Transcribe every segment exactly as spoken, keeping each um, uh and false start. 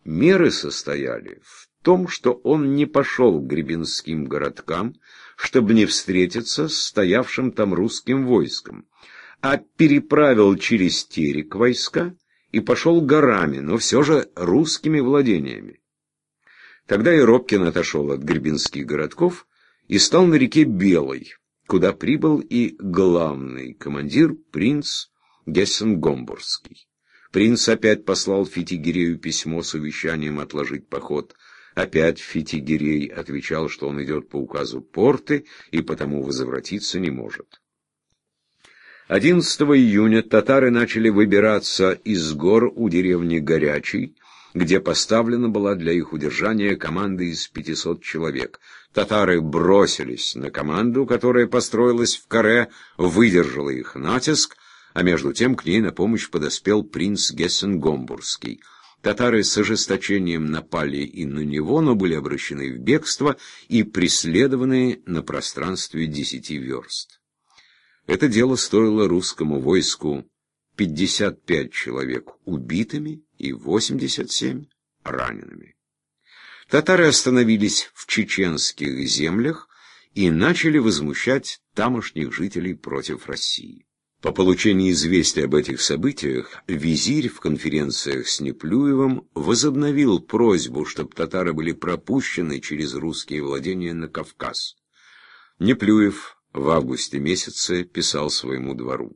меры состояли в том, что он не пошел к гребенским городкам, чтобы не встретиться с стоявшим там русским войском, а переправил через Терек войска и пошел горами, но все же русскими владениями. Тогда Еропкин отошел от гребенских городков и стал на реке Белой, куда прибыл и главный командир принц Гессен-Гомбургский. Принц опять послал Фитигерею письмо с увещанием отложить поход. Опять Фитигерей отвечал, что он идет по указу Порты и потому возвратиться не может. одиннадцатого июня татары начали выбираться из гор у деревни Горячий, где поставлена была для их удержания команда из пятисот человек. Татары бросились на команду, которая построилась в каре, выдержала их натиск, а между тем к ней на помощь подоспел принц Гессен-Гомбургский. Татары с ожесточением напали и на него, но были обращены в бегство и преследованы на пространстве десяти верст. Это дело стоило русскому войску пятьдесят пять человек убитыми и восемьдесят семь ранеными. Татары остановились в чеченских землях и начали возмущать тамошних жителей против России. По получении известия об этих событиях визирь в конференциях с Неплюевым возобновил просьбу, чтобы татары были пропущены через русские владения на Кавказ. Неплюев в августе месяце писал своему двору: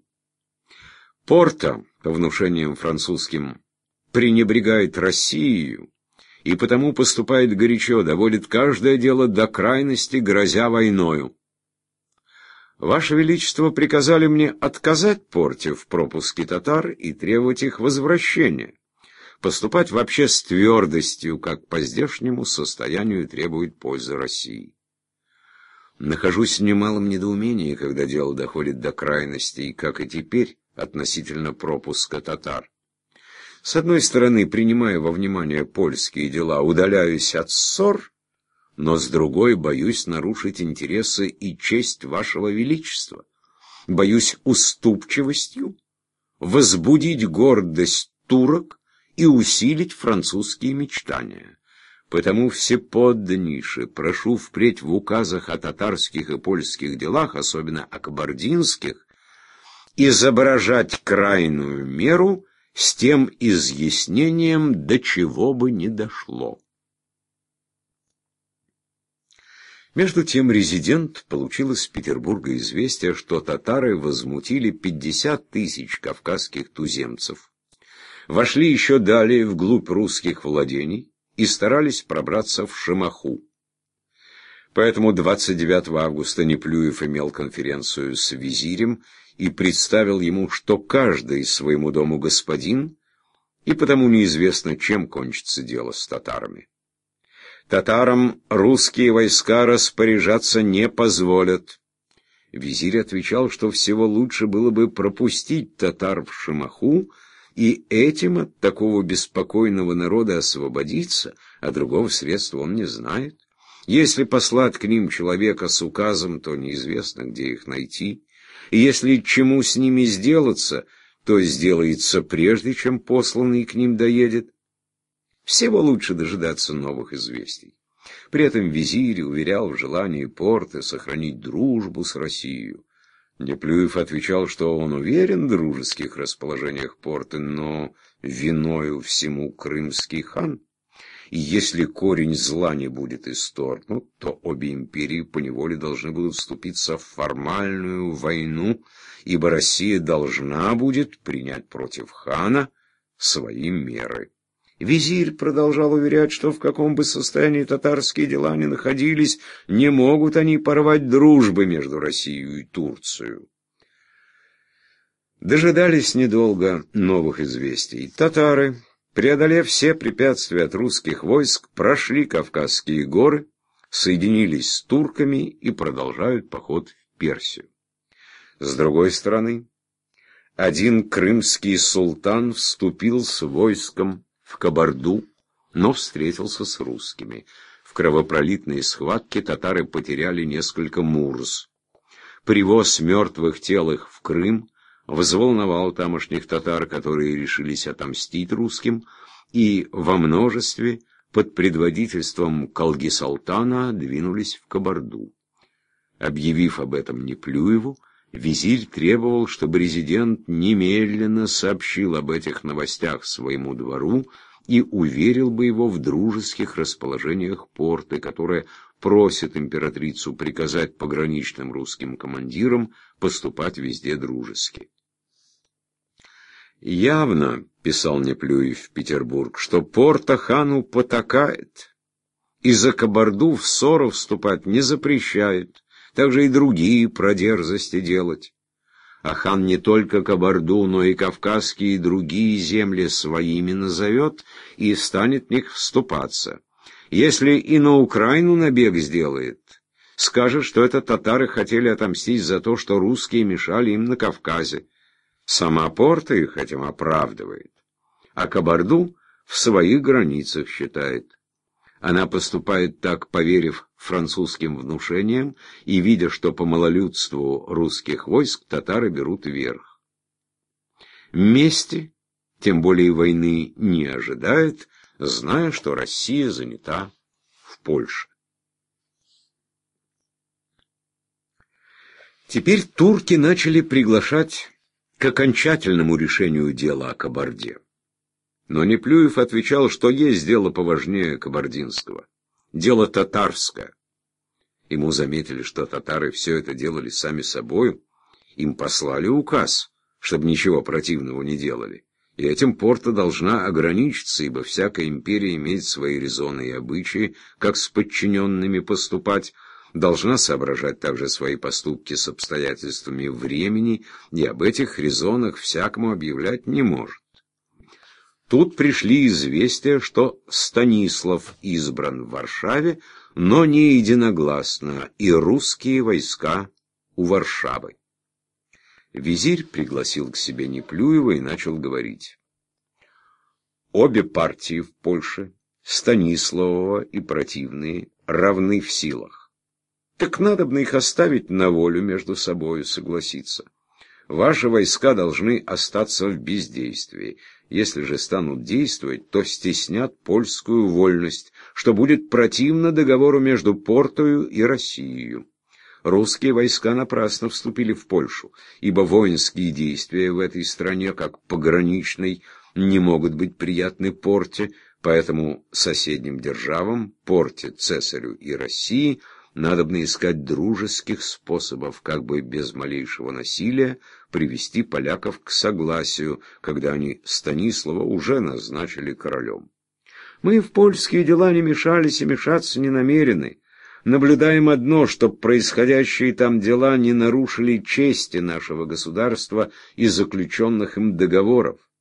«Порта, по внушениям французским, пренебрегает Россией и потому поступает горячо, доводит каждое дело до крайности, грозя войною. Ваше Величество приказали мне отказать Порте в пропуске татар и требовать их возвращения, поступать вообще с твердостью, как по здешнему состоянию требует пользы России. Нахожусь в немалом недоумении, когда дело доходит до крайностей, как и теперь, относительно пропуска татар. С одной стороны, принимая во внимание польские дела, удаляюсь от ссор, но с другой боюсь нарушить интересы и честь вашего величества. Боюсь уступчивостью возбудить гордость турок и усилить французские мечтания. Потому всеподданнейше прошу впредь в указах о татарских и польских делах, особенно о кабардинских, изображать крайнюю меру с тем изъяснением, до чего бы ни дошло». Между тем резидент получил из Петербурга известие, что татары возмутили пятьдесят тысяч кавказских туземцев, вошли еще далее вглубь русских владений и старались пробраться в Шимаху. Поэтому двадцать девятого августа Неплюев имел конференцию с визирем и представил ему, что каждый своему дому господин, и потому неизвестно, чем кончится дело с татарами. Татарам русские войска распоряжаться не позволят. Визирь отвечал, что всего лучше было бы пропустить татар в Шимаху и этим от такого беспокойного народа освободиться, а другого средства он не знает. Если послать к ним человека с указом, то неизвестно, где их найти. И если чему с ними сделаться, то сделается прежде, чем посланный к ним доедет. Всего лучше дожидаться новых известий. При этом визирь уверял в желании Порты сохранить дружбу с Россией. Неплюев отвечал, что он уверен в дружеских расположениях Порты, но виною всему крымский хан. И если корень зла не будет исторгнут, то обе империи поневоле должны будут вступиться в формальную войну, ибо Россия должна будет принять против хана свои меры. Визирь продолжал уверять, что в каком бы состоянии татарские дела ни находились, не могут они порвать дружбы между Россией и Турцией. Дожидались недолго новых известий. Татары, преодолев все препятствия от русских войск, прошли Кавказские горы, соединились с турками и продолжают поход в Персию. С другой стороны, один крымский султан вступил с войском в Кабарду, но встретился с русскими. В кровопролитной схватке татары потеряли несколько мурз. Привоз мертвых тел их в Крым взволновал тамошних татар, которые решились отомстить русским, и во множестве под предводительством Калги-Салтана двинулись в Кабарду. Объявив об этом Неплюеву, визирь требовал, чтобы резидент немедленно сообщил об этих новостях своему двору и уверил бы его в дружеских расположениях порты, которая просит императрицу приказать пограничным русским командирам поступать везде дружески. «Явно, — писал Неплюев в Петербург, — что Порто хану потакает, и за Кабарду в ссору вступать не запрещает, также и другие продерзости делать. А хан не только Кабарду, но и кавказские и другие земли своими назовет и станет в них вступаться. Если и на Украину набег сделает, скажет, что это татары хотели отомстить за то, что русские мешали им на Кавказе. Сама Порта их этим оправдывает, а Кабарду в своих границах считает. Она поступает так, поверив французским внушениям и видя, что по малолюдству русских войск татары берут верх. Мести, тем более войны, не ожидает, зная, что Россия занята в Польше. Теперь турки начали приглашать к окончательному решению дела о Кабарде. Но Неплюев отвечал, что есть дело поважнее кабардинского. Дело татарское. Ему заметили, что татары все это делали сами собою. Им послали указ, чтобы ничего противного не делали. И этим Порта должна ограничиться, ибо всякая империя имеет свои резоны и обычаи, как с подчиненными поступать, должна соображать также свои поступки с обстоятельствами времени, и об этих резонах всякому объявлять не может. Тут пришли известия, что Станислав избран в Варшаве, но не единогласно, и русские войска у Варшавы. Визирь пригласил к себе Неплюева и начал говорить. Обе партии в Польше, Станиславова и противные, равны в силах. Так надобно их оставить на волю между собою, согласиться. Ваши войска должны остаться в бездействии. Если же станут действовать, то стеснят польскую вольность, что будет противно договору между Портою и Россией. Русские войска напрасно вступили в Польшу, ибо воинские действия в этой стране, как пограничной, не могут быть приятны Порте, поэтому соседним державам, Порте, Цесарю и России, надобно искать дружеских способов, как бы без малейшего насилия, привести поляков к согласию, когда они Станислава уже назначили королем. Мы в польские дела не мешались и мешаться не намерены. Наблюдаем одно, чтоб происходящие там дела не нарушили чести нашего государства и заключенных им договоров.